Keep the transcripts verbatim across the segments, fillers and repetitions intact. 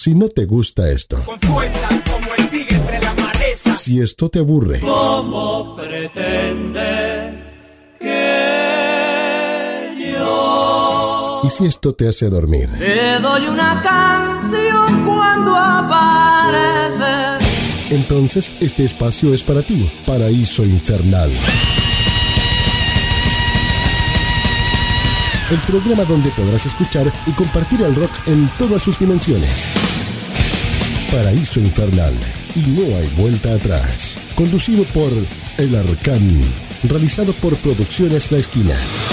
Si no te gusta esto, con fuerza como el tigre entre la maleza. Si esto te aburre, ¿cómo pretende que yo? Y si esto te hace dormir, Te doy una canción cuando apareces. entonces este espacio es para ti. Paraíso Infernal. El programa donde podrás escuchar y compartir el rock en todas sus dimensiones. Paraíso Infernal. Y no hay vuelta atrás. Conducido por El Arcán. Realizado por Producciones La Esquina.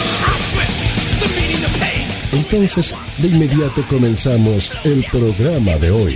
Entonces, de inmediato comenzamos el programa de hoy.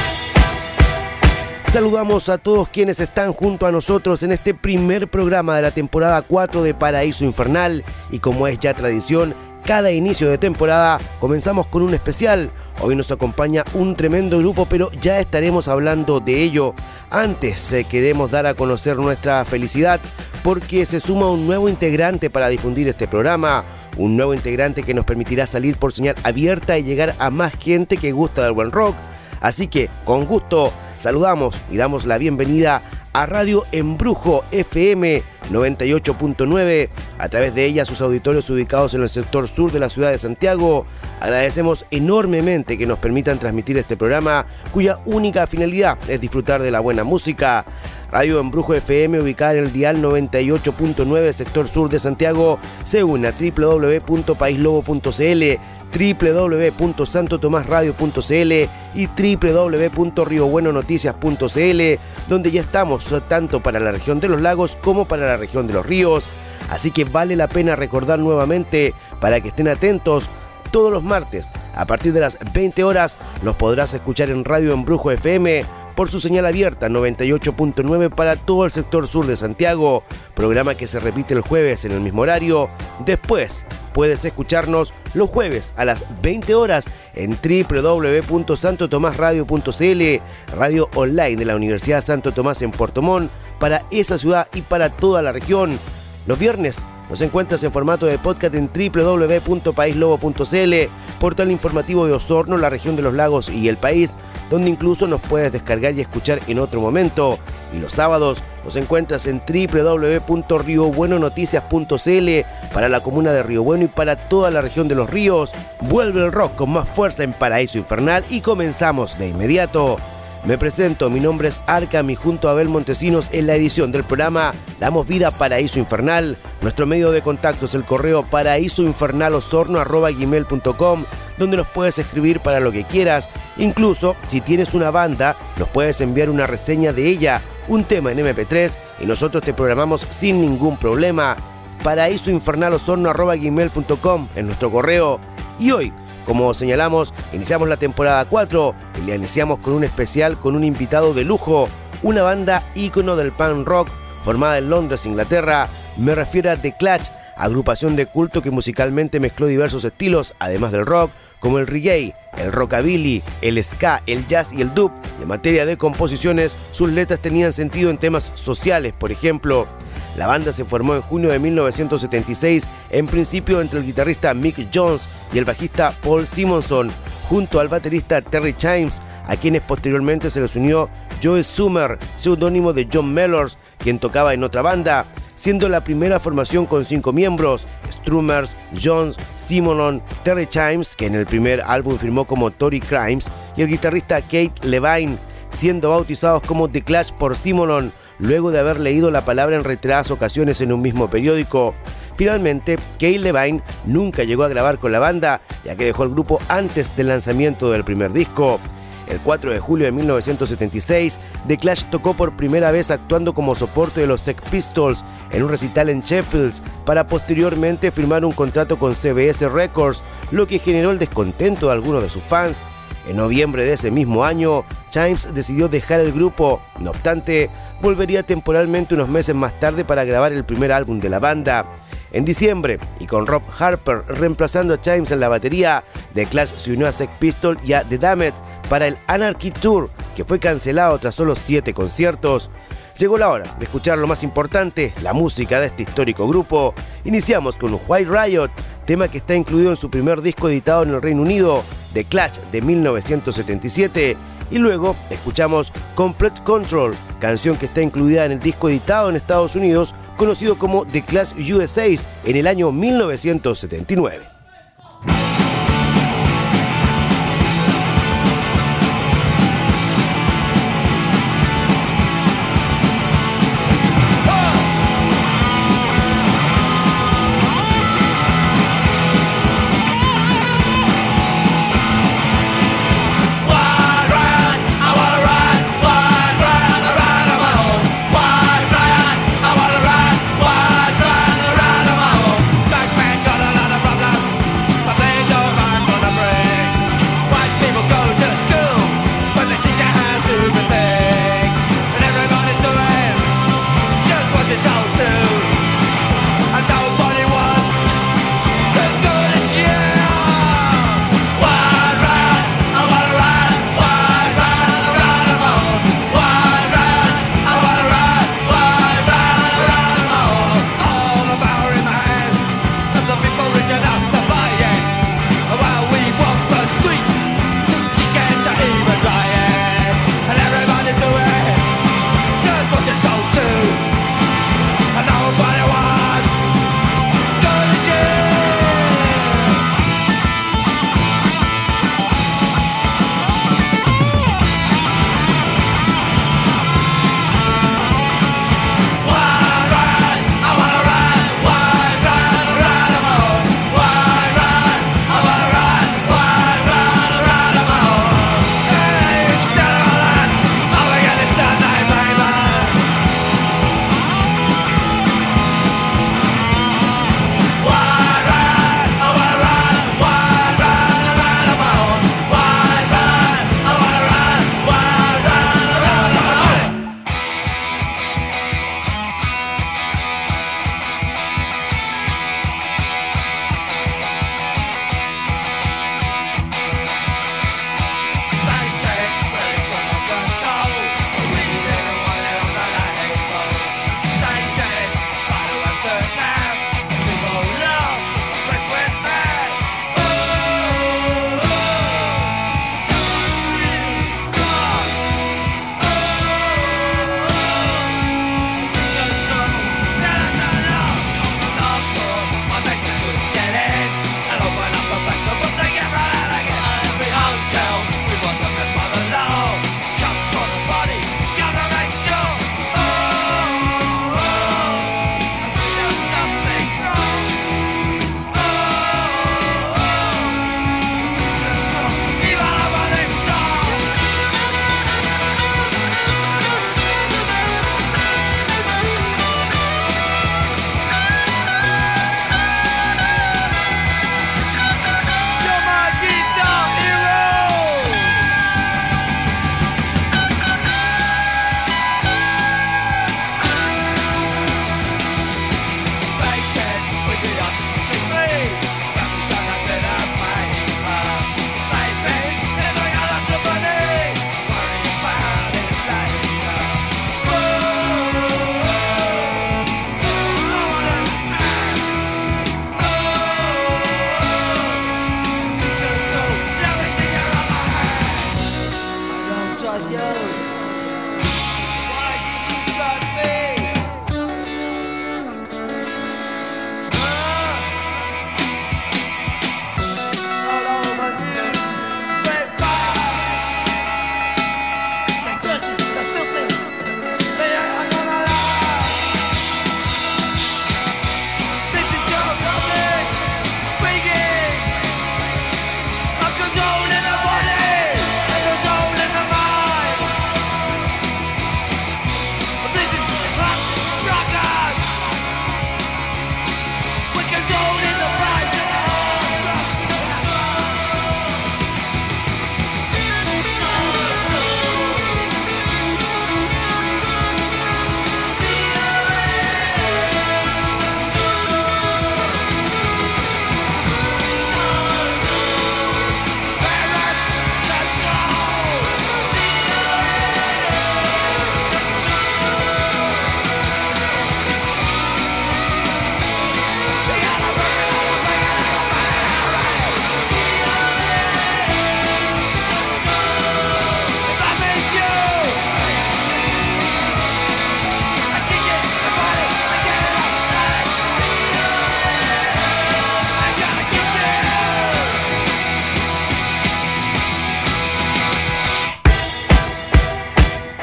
Saludamos a todos quienes están junto a nosotros en este primer programa de la temporada cuatro de Paraíso Infernal. Y como es ya tradición, cada inicio de temporada comenzamos con un especial. Hoy nos acompaña un tremendo grupo, pero ya estaremos hablando de ello. Antes eh, queremos dar a conocer nuestra felicidad porque se suma un nuevo integrante para difundir este programa. Un nuevo integrante que nos permitirá salir por señal abierta y llegar a más gente que gusta del buen rock. Así que, con gusto, saludamos y damos la bienvenida a Radio Embrujo F M noventa y ocho punto nueve, a través de ella sus auditorios ubicados en el sector sur de la ciudad de Santiago. Agradecemos enormemente que nos permitan transmitir este programa, cuya única finalidad es disfrutar de la buena música. Radio Embrujo F M, ubicada en el dial noventa y ocho punto nueve, sector sur de Santiago, se une a doble u doble u doble u punto país lobo punto c l, doble u doble u doble u punto santo tomás radio punto c l y doble u doble u doble u punto rio bueno noticias punto c l, donde ya estamos tanto para la región de los lagos como para la región de los ríos. Así que vale la pena recordar nuevamente para que estén atentos. Todos los martes, a partir de las veinte horas, los podrás escuchar en Radio Embrujo F M por su señal abierta noventa y ocho punto nueve para todo el sector sur de Santiago, programa que se repite el jueves en el mismo horario. Después puedes escucharnos los jueves a las veinte horas en doble u doble u doble u punto santo tomás radio punto c l, radio online de la Universidad Santo Tomás en Puerto Montt, para esa ciudad y para toda la región. Los viernes nos encuentras en formato de podcast en doble u doble u doble u punto país lobo punto c l, portal informativo de Osorno, la región de los lagos y el país, donde incluso nos puedes descargar y escuchar en otro momento. Y los sábados nos encuentras en doble u doble u doble u punto rio bueno noticias punto c l para la comuna de Río Bueno y para toda la región de los ríos. Vuelve el rock con más fuerza en Paraíso Infernal y comenzamos de inmediato. Me presento, mi nombre es Arcam y junto a Abel Montesinos en la edición del programa damos vida a Paraíso Infernal. Nuestro medio de contacto es el correo paraísoinfernalosorno arroba gmail punto com, donde nos puedes escribir para lo que quieras. Incluso si tienes una banda, nos puedes enviar una reseña de ella, un tema en eme pe tres, y nosotros te programamos sin ningún problema. paraísoinfernalosorno arroba gmail punto com en nuestro correo. Y hoy, como señalamos, iniciamos la temporada cuatro y la iniciamos con un especial con un invitado de lujo, una banda ícono del punk rock formada en Londres, Inglaterra. Me refiero a The Clash, agrupación de culto que musicalmente mezcló diversos estilos, además del rock, como el reggae, el rockabilly, el ska, el jazz y el dub. En materia de composiciones, sus letras tenían sentido en temas sociales, por ejemplo. La banda se formó en junio de mil novecientos setenta y seis, en principio entre el guitarrista Mick Jones y el bajista Paul Simonson, junto al baterista Terry Chimes, a quienes posteriormente se les unió Joe Summer, seudónimo de John Mellors, quien tocaba en otra banda, siendo la primera formación con cinco miembros: Strummers, Jones, Simonon, Terry Chimes, que en el primer álbum firmó como Tory Crimes, y el guitarrista Keith Levine, siendo bautizados como The Clash por Simonon, luego de haber leído la palabra en reiteradas ocasiones en un mismo periódico. Finalmente, Keith Levine nunca llegó a grabar con la banda, ya que dejó el grupo antes del lanzamiento del primer disco. El cuatro de julio de mil novecientos setenta y seis, The Clash tocó por primera vez actuando como soporte de los Sex Pistols en un recital en Sheffield, para posteriormente firmar un contrato con C B S Records, lo que generó el descontento de algunos de sus fans. En noviembre de ese mismo año, Chimes decidió dejar el grupo. No obstante, volvería temporalmente unos meses más tarde para grabar el primer álbum de la banda. En diciembre, y con Rob Harper reemplazando a Chimes en la batería, The Clash se unió a Sex Pistols y a The Damned para el Anarchy Tour, que fue cancelado tras solo siete conciertos. Llegó la hora de escuchar lo más importante, la música de este histórico grupo. Iniciamos con White Riot, tema que está incluido en su primer disco editado en el Reino Unido, The Clash de mil novecientos setenta y siete, y luego escuchamos Complete Control, canción que está incluida en el disco editado en Estados Unidos conocido como The Clash U S A en el año mil novecientos setenta y nueve.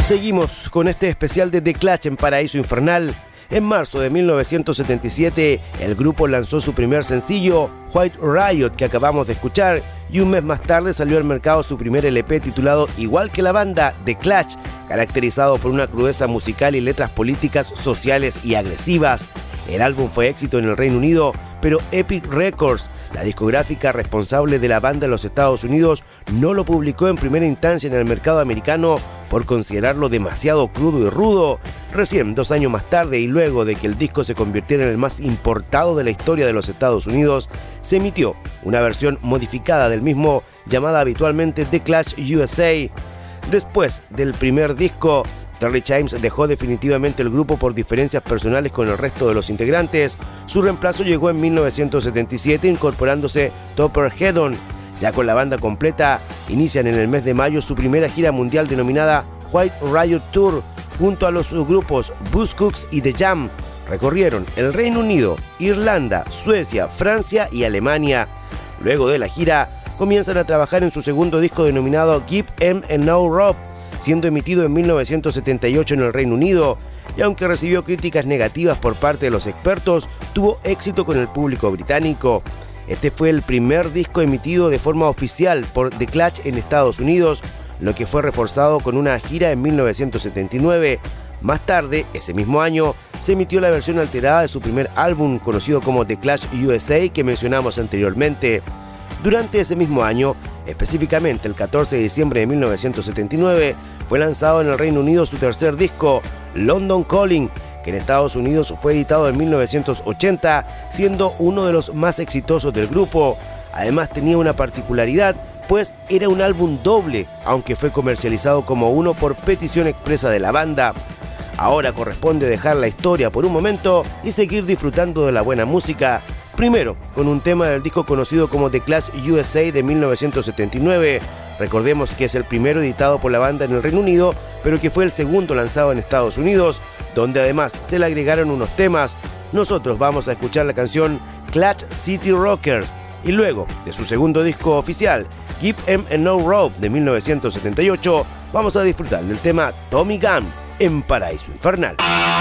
Seguimos con este especial de The Clash en Paraíso Infernal. En marzo de mil novecientos setenta y siete, el grupo lanzó su primer sencillo, White Riot, que acabamos de escuchar, y un mes más tarde salió al mercado su primer L P titulado igual que la banda, The Clash, caracterizado por una crudeza musical y letras políticas, sociales y agresivas. El álbum fue éxito en el Reino Unido, pero Epic Records, la discográfica responsable de la banda en los Estados Unidos, no lo publicó en primera instancia en el mercado americano por considerarlo demasiado crudo y rudo. Recién, dos años más tarde y luego de que el disco se convirtiera en el más importado de la historia de los Estados Unidos, se emitió una versión modificada del mismo llamada habitualmente The Clash U S A. Después del primer disco, Terry Chimes dejó definitivamente el grupo por diferencias personales con el resto de los integrantes. Su reemplazo llegó en mil novecientos setenta y siete incorporándose Topper Headon. Ya con la banda completa, inician en el mes de mayo su primera gira mundial denominada White Riot Tour, junto a los grupos Buzzcocks y The Jam. Recorrieron el Reino Unido, Irlanda, Suecia, Francia y Alemania. Luego de la gira, comienzan a trabajar en su segundo disco denominado Give 'Em a No Rope, siendo emitido en mil novecientos setenta y ocho en el Reino Unido, y aunque recibió críticas negativas por parte de los expertos, tuvo éxito con el público británico. Este fue el primer disco emitido de forma oficial por The Clash en Estados Unidos, lo que fue reforzado con una gira en mil novecientos setenta y nueve. Más tarde, ese mismo año, se emitió la versión alterada de su primer álbum, conocido como The Clash U S A, que mencionamos anteriormente. Durante ese mismo año, específicamente el catorce de diciembre de mil novecientos setenta y nueve, fue lanzado en el Reino Unido su tercer disco, London Calling, que en Estados Unidos fue editado en mil novecientos ochenta, siendo uno de los más exitosos del grupo. Además tenía una particularidad, pues era un álbum doble, aunque fue comercializado como uno por petición expresa de la banda. Ahora corresponde dejar la historia por un momento y seguir disfrutando de la buena música. Primero, con un tema del disco conocido como The Clash U S A de mil novecientos setenta y nueve. Recordemos que es el primero editado por la banda en el Reino Unido, pero que fue el segundo lanzado en Estados Unidos, donde además se le agregaron unos temas. Nosotros vamos a escuchar la canción Clash City Rockers, y luego de su segundo disco oficial, Give 'Em a No Rope de mil novecientos setenta y ocho, vamos a disfrutar del tema Tommy Gunn en Paraíso Infernal.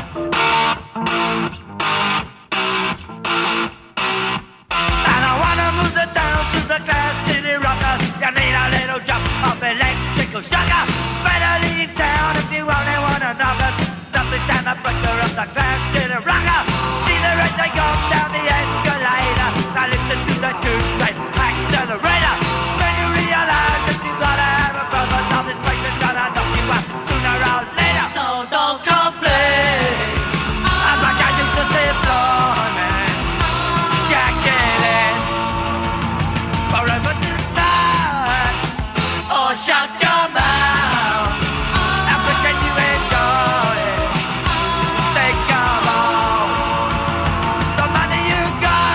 Sugar, better leave town if you only wanna knock us. Nothing down the pressure of the Clash City Rocker. See the red they go down the escalator. Now listen to the two-train accelerator. When you realize that you gotta have a brother, all this place is gonna knock you out sooner or later. So don't complain. I'm like I used to say, Florman, Jack in forever tonight. Oh, shout your got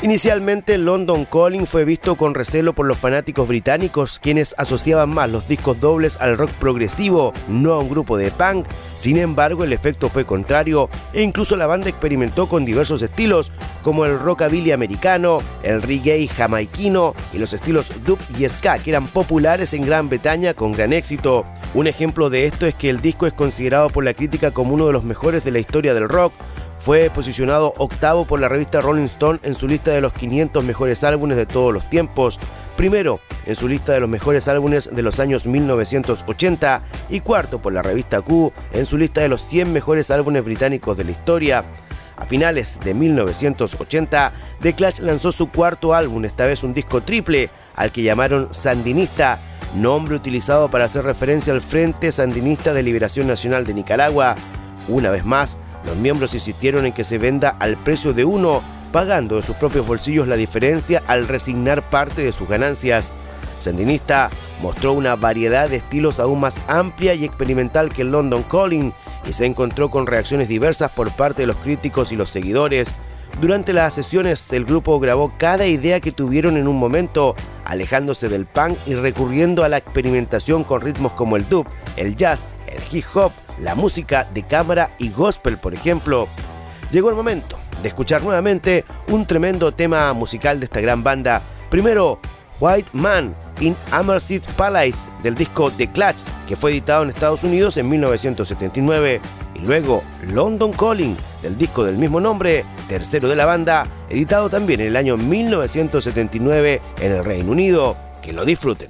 Inicialmente, London Calling fue visto con recelo por los fanáticos británicos, quienes asociaban más los discos dobles al rock progresivo, no a un grupo de punk. Sin embargo, el efecto fue contrario e incluso la banda experimentó con diversos estilos, como el rockabilly americano, el reggae jamaiquino y los estilos dub y ska, que eran populares en Gran Bretaña con gran éxito. Un ejemplo de esto es que el disco es considerado por la crítica como uno de los mejores de la historia del rock. Fue posicionado octavo por la revista Rolling Stone en su lista de los quinientos mejores álbumes de todos los tiempos, primero en su lista de los mejores álbumes de los años mil novecientos ochenta y cuarto por la revista Q en su lista de los cien mejores álbumes británicos de la historia. A finales de mil novecientos ochenta, The Clash lanzó su cuarto álbum, esta vez un disco triple, al que llamaron Sandinista, nombre utilizado para hacer referencia al Frente Sandinista de Liberación Nacional de Nicaragua. Una vez más, los miembros insistieron en que se venda al precio de uno, pagando de sus propios bolsillos la diferencia al resignar parte de sus ganancias. Sandinista mostró una variedad de estilos aún más amplia y experimental que el London Calling y se encontró con reacciones diversas por parte de los críticos y los seguidores. Durante las sesiones, el grupo grabó cada idea que tuvieron en un momento, alejándose del punk y recurriendo a la experimentación con ritmos como el dub, el jazz, el hip hop, la música de cámara y gospel, por ejemplo. Llegó el momento de escuchar nuevamente un tremendo tema musical de esta gran banda. Primero, White Man in Hammersmith Palace, del disco The Clash, que fue editado en Estados Unidos en mil novecientos setenta y nueve. Y luego London Calling, del disco del mismo nombre, tercero de la banda, editado también en el año mil novecientos setenta y nueve en el Reino Unido. Que lo disfruten.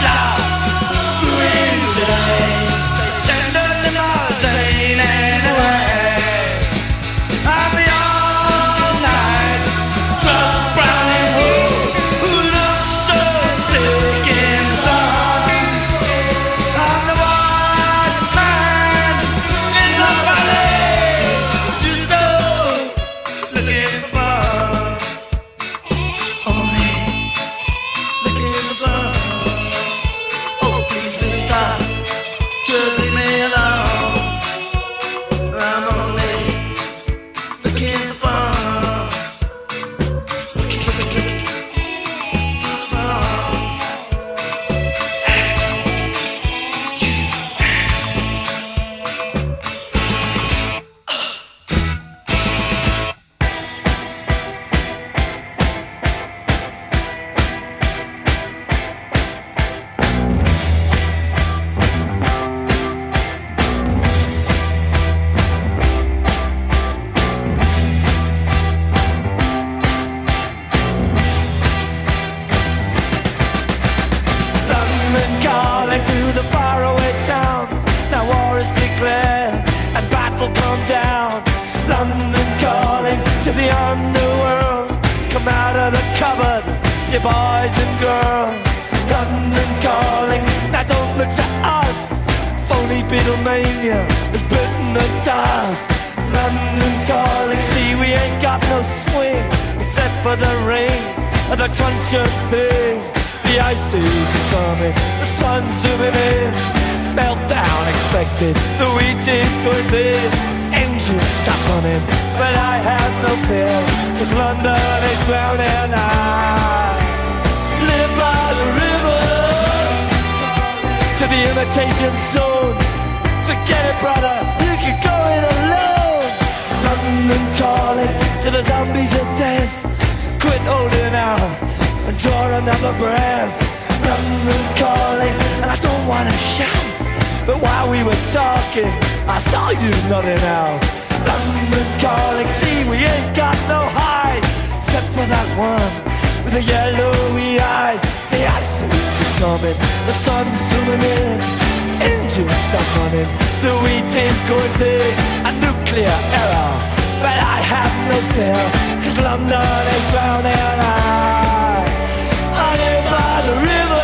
Anyway. just leave me alone. I'm only looking for fun. Boys and girls, London calling. Now don't look to us. Phony Beatlemania has bitten the dust. London calling. See, we ain't got no swing except for the rain and the crunch of thing. The ice age is coming. The sun's zooming in. Meltdown expected. The wheat is going thin. Engines stop running, but I have no fear, 'cause London is drowning. I live by the river, to the imitation zone. Forget it, brother, you can go it alone. London calling to the zombies of death. Quit holding out and draw another breath. London calling, and I don't wanna shout, but while we were talking, I saw you nodding out. London calling, see, we ain't got no hide, except for that one with the yellowy eyes. The ice age is coming, the sun's zooming in. Engines stop running, the wheat is going thin. A nuclear error, but I have no fear, 'cause London is drowning. I, I live by the river.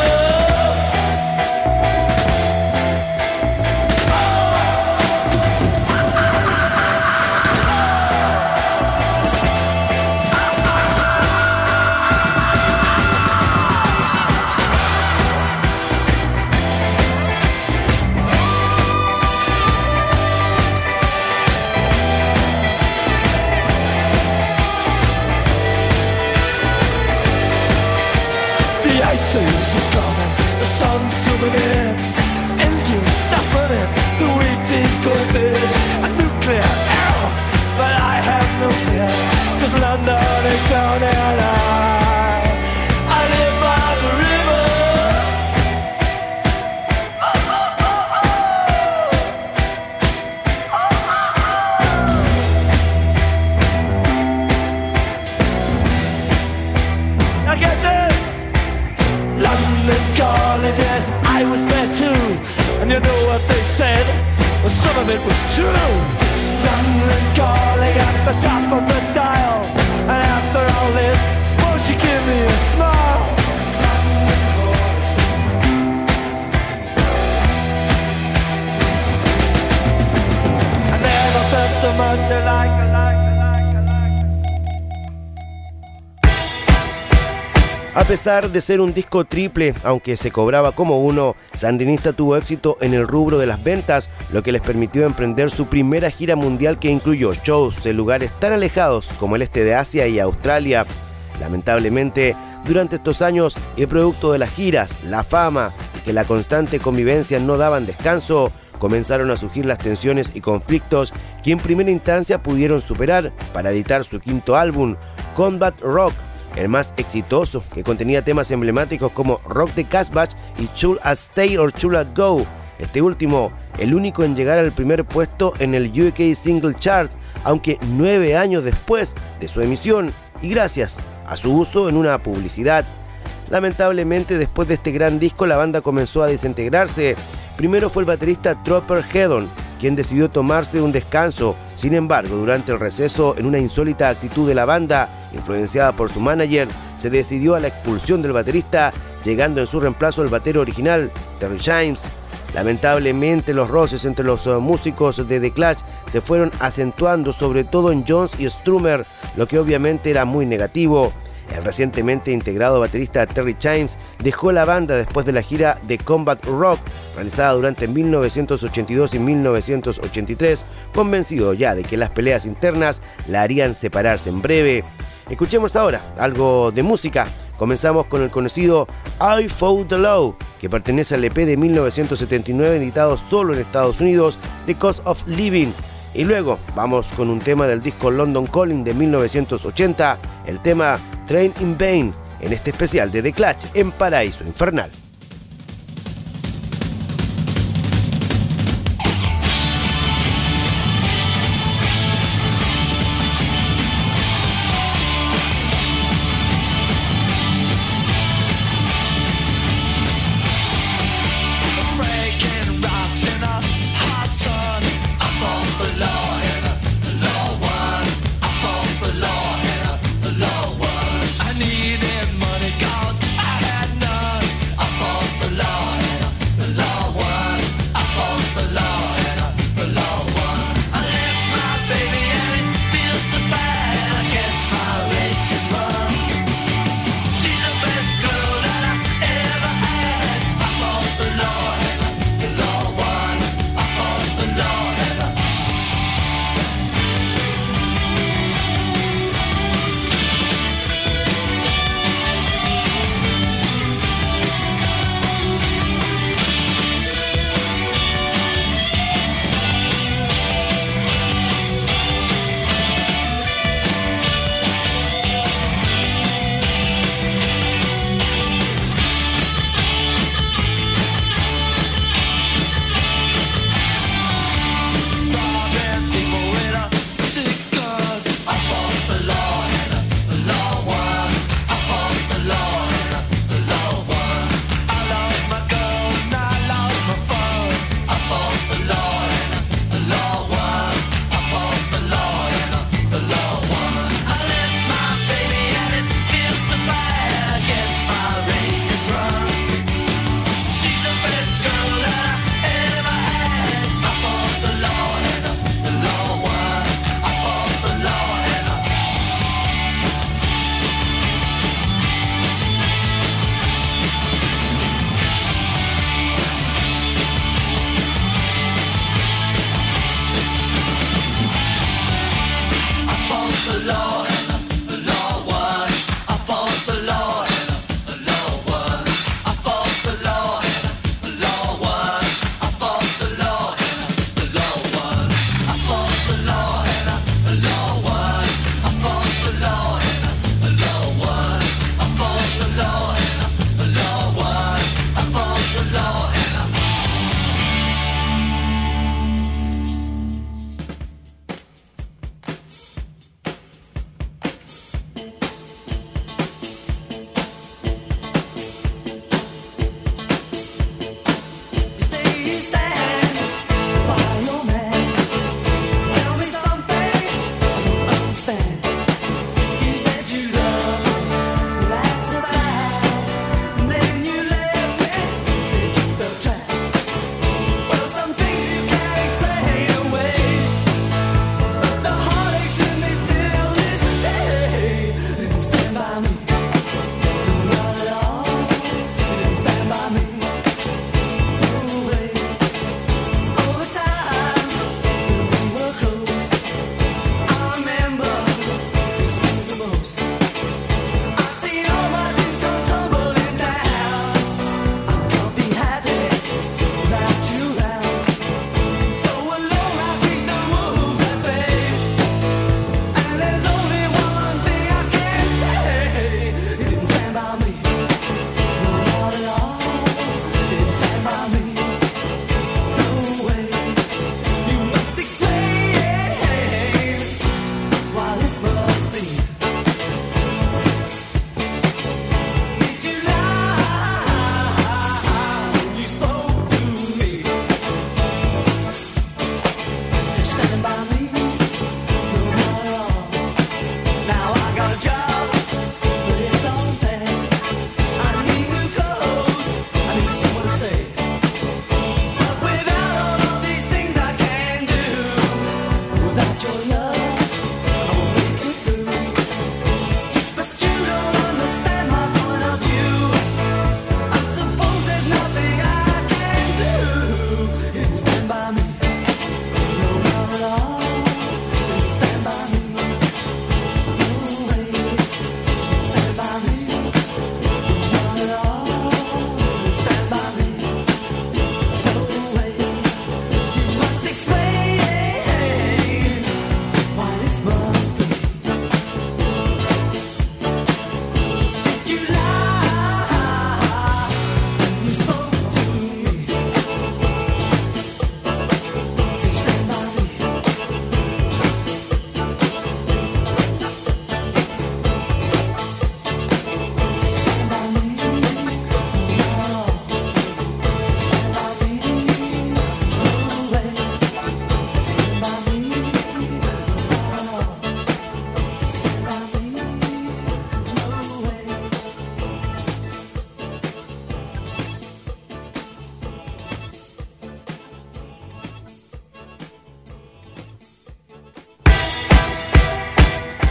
A pesar de ser un disco triple, aunque se cobraba como uno, Sandinista tuvo éxito en el rubro de las ventas, lo que les permitió emprender su primera gira mundial, que incluyó shows en lugares tan alejados como el este de Asia y Australia. Lamentablemente, durante estos años, y producto de las giras, la fama y que la constante convivencia no daban descanso, comenzaron a surgir las tensiones y conflictos que en primera instancia pudieron superar para editar su quinto álbum, Combat Rock, el más exitoso, que contenía temas emblemáticos como Rock the Casbah y Should I Stay or Should I Go. Este último, el único en llegar al primer puesto en el U K Single Chart, aunque nueve años después de su emisión y gracias a su uso en una publicidad. Lamentablemente, después de este gran disco, la banda comenzó a desintegrarse. Primero fue el baterista Trooper Hedon, quien decidió tomarse un descanso. Sin embargo, durante el receso, en una insólita actitud de la banda, influenciada por su manager, se decidió a la expulsión del baterista, llegando en su reemplazo el batero original, Terry James. Lamentablemente, los roces entre los uh, músicos de The Clash se fueron acentuando, sobre todo en Jones y Strummer, lo que obviamente era muy negativo. El recientemente integrado baterista Terry Chimes dejó la banda después de la gira de Combat Rock realizada durante mil novecientos ochenta y dos y mil novecientos ochenta y tres, convencido ya de que las peleas internas la harían separarse en breve. Escuchemos ahora algo de música. Comenzamos con el conocido I Fought the Law, que pertenece al E P de mil novecientos setenta y nueve editado solo en Estados Unidos, The Cost of Living. Y luego vamos con un tema del disco London Calling de mil novecientos ochenta, el tema Train in Vain, en este especial de The Clash en Paraíso Infernal. I needed money, 'cause I had none. I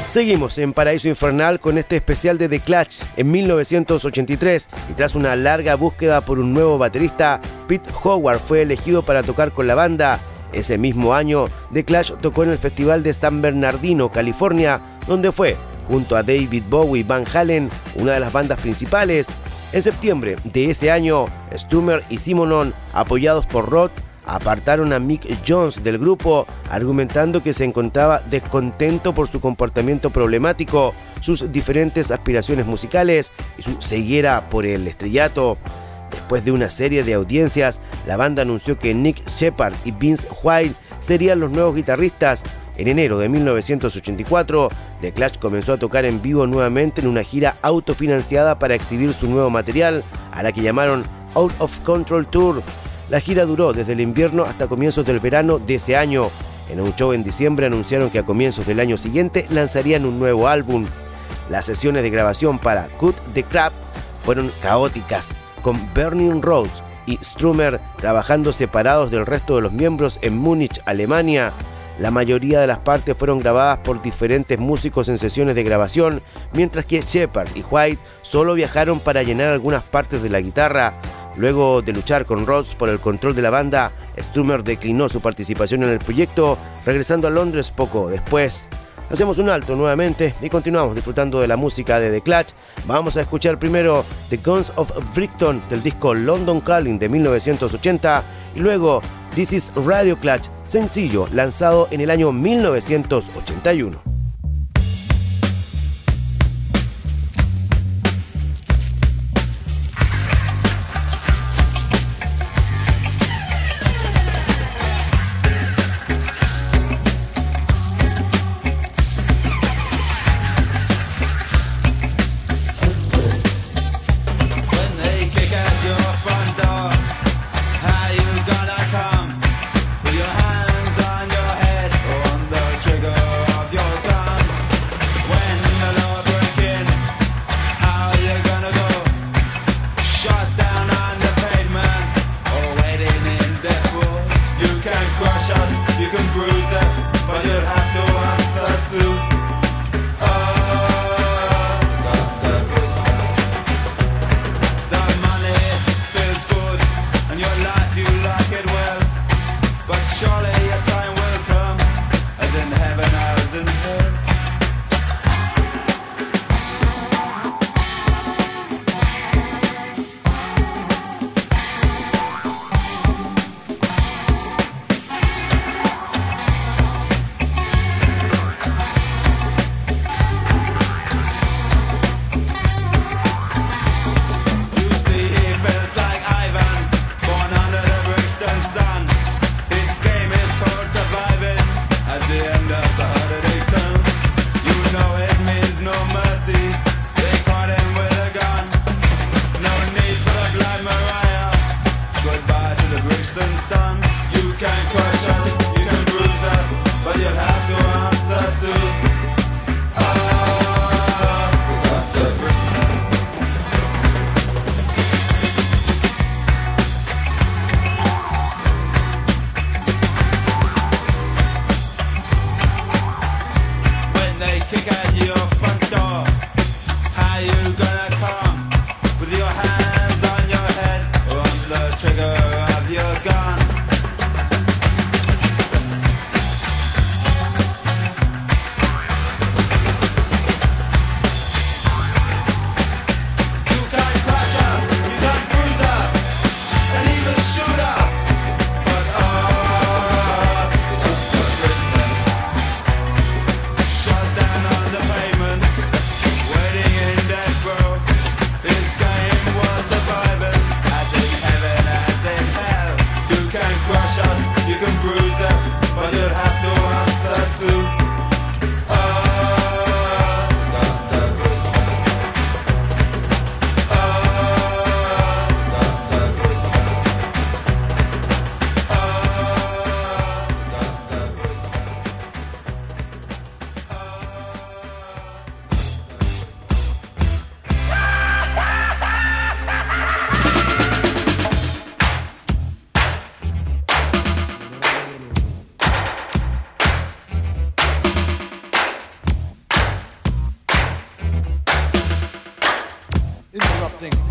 Seguimos en Paraíso Infernal con este especial de The Clash en mil novecientos ochenta y tres y tras una larga búsqueda por un nuevo baterista, Pete Howard fue elegido para tocar con la banda. Ese mismo año, The Clash tocó en el Festival de San Bernardino, California, donde fue, junto a David Bowie y Van Halen, una de las bandas principales. En septiembre de ese año, Strummer y Simonon, apoyados por Roth, apartaron a Mick Jones del grupo, argumentando que se encontraba descontento por su comportamiento problemático, sus diferentes aspiraciones musicales y su ceguera por el estrellato. Después de una serie de audiencias, la banda anunció que Nick Shepard y Vince White serían los nuevos guitarristas. En enero de mil novecientos ochenta y cuatro, The Clash comenzó a tocar en vivo nuevamente en una gira autofinanciada para exhibir su nuevo material, a la que llamaron Out of Control Tour. La gira duró desde el invierno hasta comienzos del verano de ese año. En un show en diciembre anunciaron que a comienzos del año siguiente lanzarían un nuevo álbum. Las sesiones de grabación para Cut the Crap fueron caóticas, con Burning Rose y Strummer trabajando separados del resto de los miembros en Múnich, Alemania. La mayoría de las partes fueron grabadas por diferentes músicos en sesiones de grabación, mientras que Shepard y White solo viajaron para llenar algunas partes de la guitarra. Luego de luchar con Ross por el control de la banda, Strummer declinó su participación en el proyecto, regresando a Londres poco después. Hacemos un alto nuevamente y continuamos disfrutando de la música de The Clash. Vamos a escuchar primero The Guns of Brixton del disco London Calling de mil novecientos ochenta y luego This is Radio Clash, sencillo lanzado en el año mil novecientos ochenta y uno.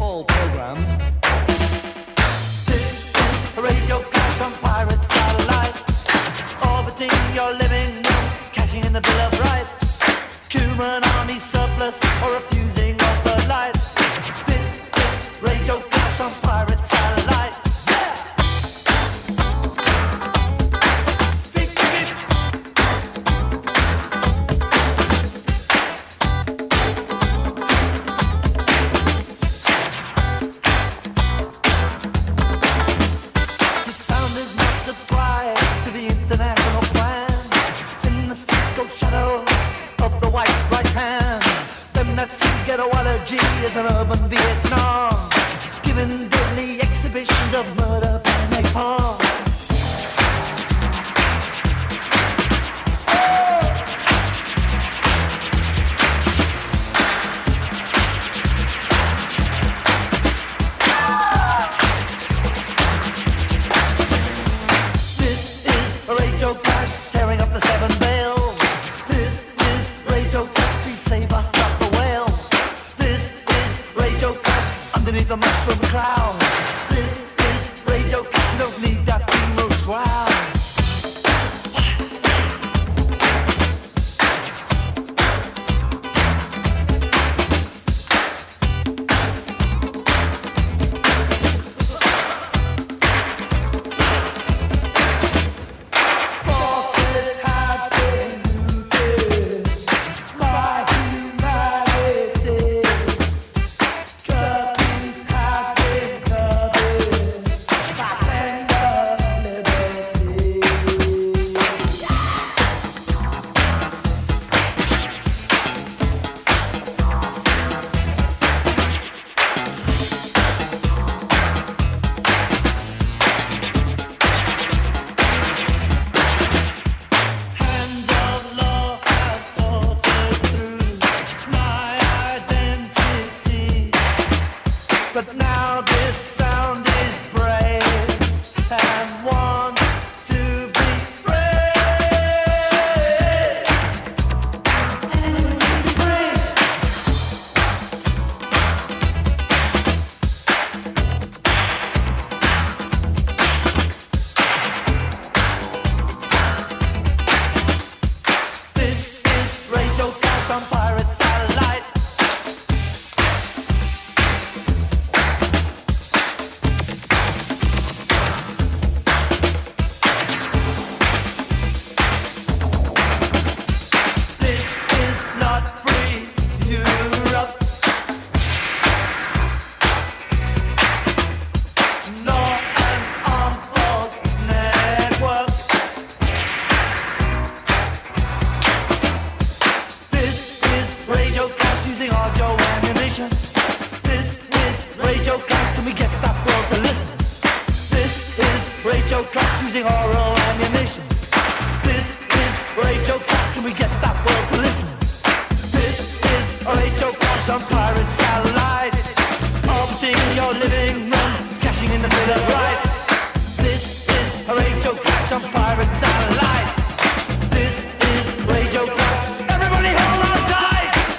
all programs. This is a radio clash on pirate satellite, orbiting your living room, cashing in the Bill of Rights, Cuban army surplus or refusing of the lights. This is radio clash on pirate satellite. Is an urban Vietnam, giving deadly exhibitions of murder and napalm. This is a radio clash, tearing up the seven veils. This is radio clash, please save us, stop the whale. Underneath the mushroom cloud, this is radio clash, don't need that funeral shroud. But now this sound is brave and wants to be free. Free. This is Radio Clash on Pirate Satellite. This is Radio Clash, can we get that world to listen? This is Radio Clash using oral ammunition. This is Radio Clash, can we get that world to listen? This is Radio Clash on pirate satellites, orbiting your living room, cashing in the Bill of Rights. This is a Radio Clash on pirate satellite. This is Radio Clash. Everybody hold on tight.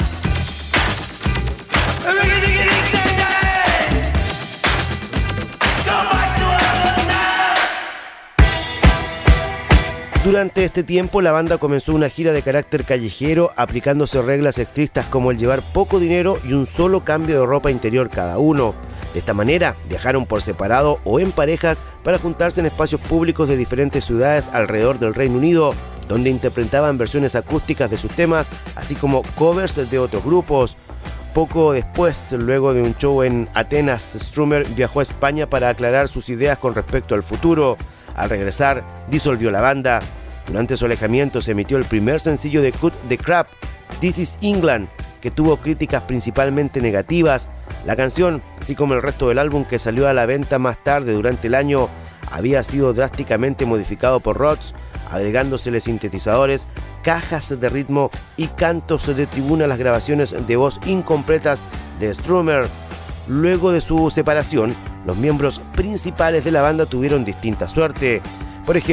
Durante este tiempo la banda comenzó una gira de carácter callejero, aplicándose reglas estrictas como el llevar poco dinero y un solo cambio de ropa interior cada uno. De esta manera viajaron por separado o en parejas para juntarse en espacios públicos de diferentes ciudades alrededor del Reino Unido, donde interpretaban versiones acústicas de sus temas, así como covers de otros grupos. Poco después, luego de un show en Atenas, Strummer viajó a España para aclarar sus ideas con respecto al futuro. Al regresar, disolvió la banda. Durante su alejamiento se emitió el primer sencillo de Cut the Crap, This is England, que tuvo críticas principalmente negativas. La canción, así como el resto del álbum que salió a la venta más tarde durante el año, había sido drásticamente modificado por Rhodes, agregándosele sintetizadores, cajas de ritmo y cantos de tribuna a las grabaciones de voz incompletas de Strummer. Luego de su separación, los miembros principales de la banda tuvieron distinta suerte. Por ejemplo,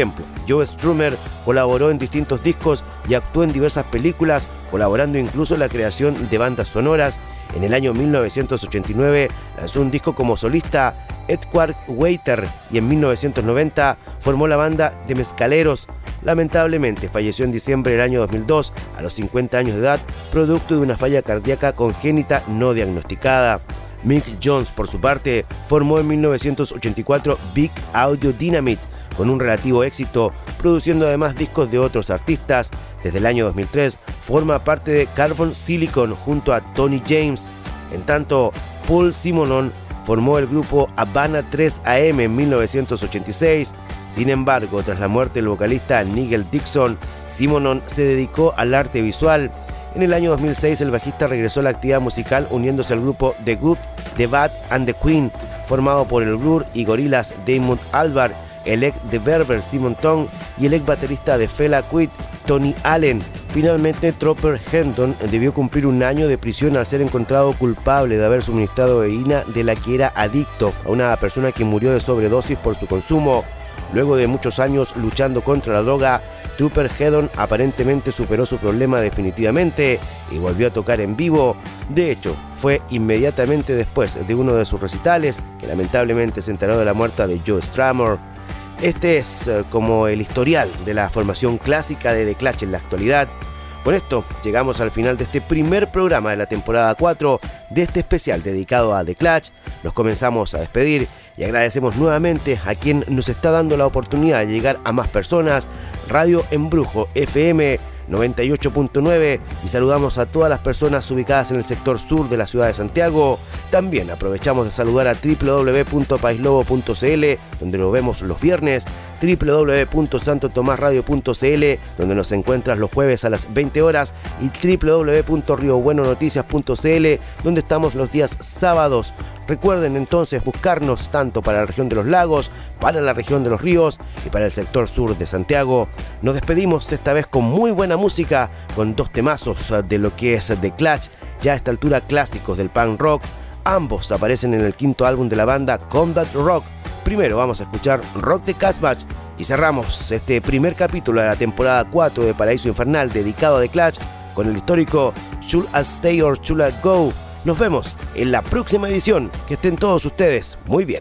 Joe Strummer colaboró en distintos discos y actuó en diversas películas, colaborando incluso en la creación de bandas sonoras. En el año mil novecientos ochenta y nueve lanzó un disco como solista, Edward Waiter, y en mil novecientos noventa formó la banda The Mezcaleros. Lamentablemente falleció en diciembre del año dos mil dos, a los cincuenta años de edad, producto de una falla cardíaca congénita no diagnosticada. Mick Jones, por su parte, formó en mil novecientos ochenta y cuatro Big Audio Dynamite, con un relativo éxito, produciendo además discos de otros artistas. Desde el año dos mil tres forma parte de Carbon Silicon junto a Tony James. En tanto, Paul Simonon formó el grupo Havana tres A M en mil novecientos ochenta y seis. Sin embargo, tras la muerte del vocalista Nigel Dixon, Simonon se dedicó al arte visual. En el año dos mil seis el bajista regresó a la actividad musical uniéndose al grupo The Good, The Bad and The Queen, formado por el Blur y Gorillaz Damon Albarn, el ex de Berber Simon Tong y el ex baterista de Fela Kuti, Tony Allen. Finalmente, Trooper Hendon debió cumplir un año de prisión al ser encontrado culpable de haber suministrado heroína de la que era adicto a una persona que murió de sobredosis por su consumo. Luego de muchos años luchando contra la droga, Trooper Hendon aparentemente superó su problema definitivamente y volvió a tocar en vivo. De hecho, fue inmediatamente después de uno de sus recitales que lamentablemente se enteró de la muerte de Joe Strummer. Este es uh, como el historial de la formación clásica de The Clash en la actualidad. Con esto llegamos al final de este primer programa de la temporada cuatro de este especial dedicado a The Clash. Nos comenzamos a despedir y agradecemos nuevamente a quien nos está dando la oportunidad de llegar a más personas, Radio Embrujo F M noventa y ocho punto nueve, y saludamos a todas las personas ubicadas en el sector sur de la ciudad de Santiago. También aprovechamos de saludar a doble u doble u doble u punto paislobo punto c l, donde nos vemos los viernes, doble u doble u doble u punto santo tomás radio punto c l, donde nos encuentras los jueves a las veinte horas, y doble u doble u doble u punto rio bueno noticias punto c l, donde estamos los días sábados. Recuerden entonces buscarnos tanto para la región de los lagos, para la región de los ríos y para el sector sur de Santiago. Nos despedimos esta vez con muy buena música, con dos temazos de lo que es The Clash, ya a esta altura clásicos del punk rock. Ambos aparecen en el quinto álbum de la banda, Combat Rock. Primero vamos a escuchar Rock the Casbah y cerramos este primer capítulo de la temporada cuatro de Paraíso Infernal dedicado a The Clash con el histórico Should I Stay or Should I Go. Nos vemos en la próxima edición. Que estén todos ustedes muy bien.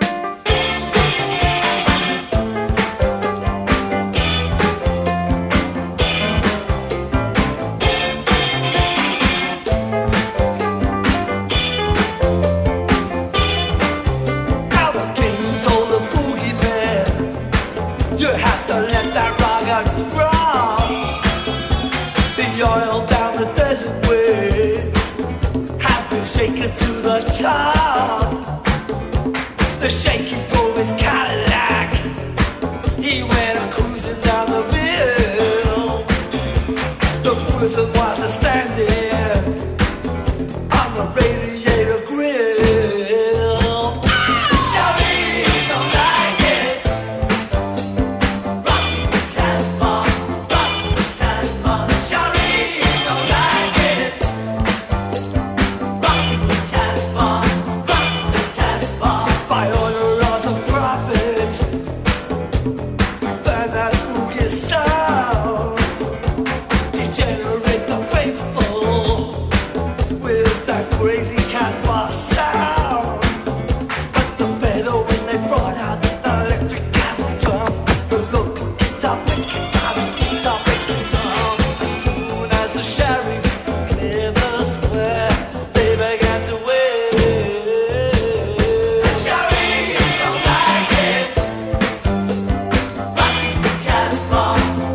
The shaky drove his Cadillac. He went a cruising down the hill. The prison was a standing on the radiator grill. Shawty don't like it. Rock the Casbah, rock the Casbah. Shawty don't like it. Rock the Casbah. By order of the prophet, burn that boogie sound, degenerate the faithful with that crazy Casbah sound. But the better when they brought out the electric camel drum, the local guitar picking guitars, guitar picking drum. As soon as the sheriff cleared the square, they began to wait. Don't like it. Rock the Casbah.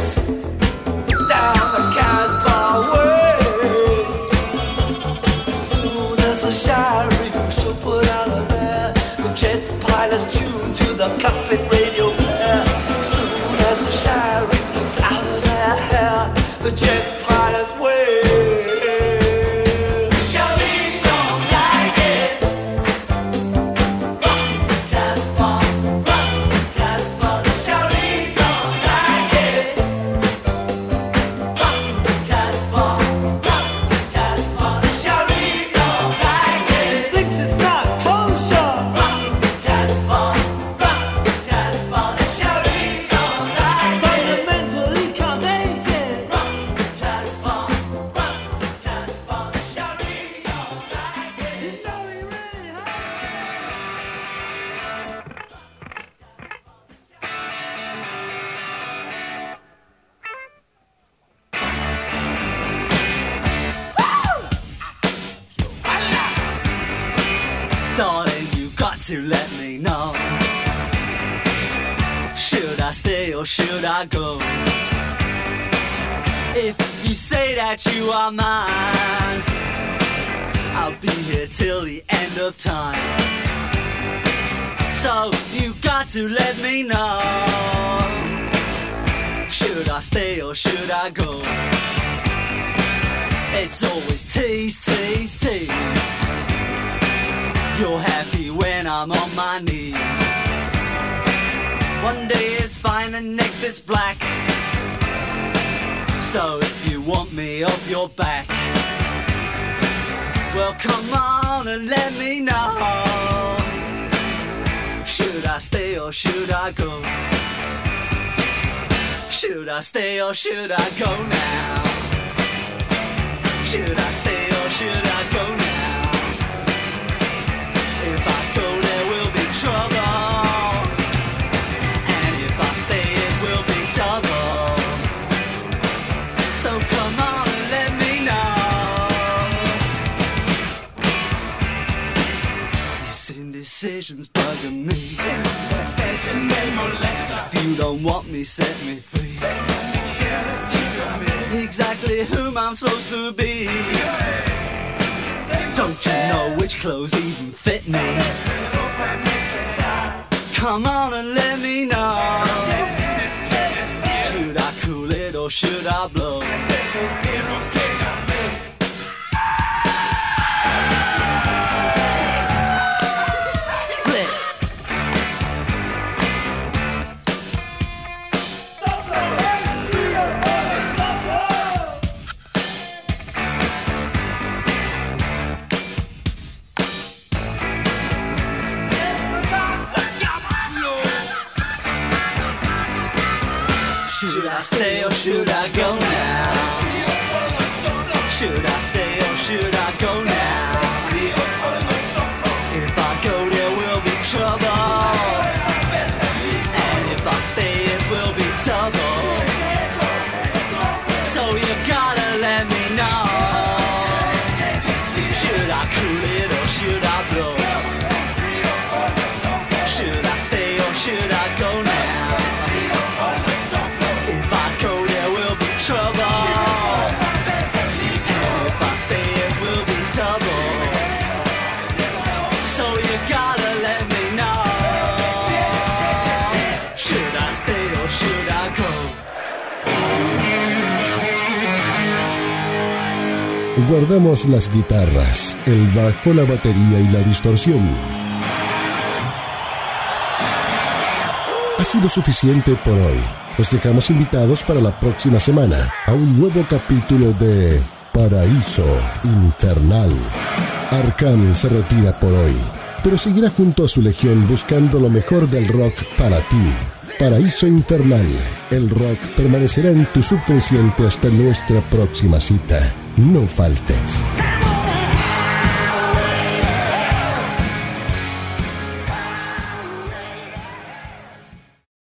race down the Casbah way. As soon as the Shireen show put out of there, the jet pilots tune to the cockpit radio player. As soon as the Shireen's out of their hair, the jet pilots way. To let me know, should I stay or should I go? If you say that you are mine, I'll be here till the end of time. So you got to let me know, should I stay or should I go? It's always tease, tease, tease. You're happy when I'm on my knees. One day it's fine and next it's black. So if you want me off your back, well come on and let me know, should I stay or should I go? Should I stay or should I go now? Should I stay or should I go now? If I go, there will be trouble, and if I stay, it will be double. So come on and let me know. This indecision's bugging me. Indecision, they molest us. If you don't want me, set me free. Exactly whom I'm supposed to be. Don't you know which clothes even fit me? Come on and let me know, should I cool it or should I blow? Split. Should I stay or should I go now? Should I stay or should I go now? If I go there will be trouble, and if I stay it will be double. So you gotta let me know, should I cool it or should I blow? Should I stay or should I go now? Trouble, and if I stay it will be double. So you gotta let me know, should I stay or should I go? Guardamos las guitarras, el bajo, la batería y la distorsión. Ha sido suficiente por hoy. Los dejamos invitados para la próxima semana a un nuevo capítulo de Paraíso Infernal. Arkham se retira por hoy, pero seguirá junto a su legión buscando lo mejor del rock para ti. Paraíso Infernal. El rock permanecerá en tu subconsciente hasta nuestra próxima cita. No faltes.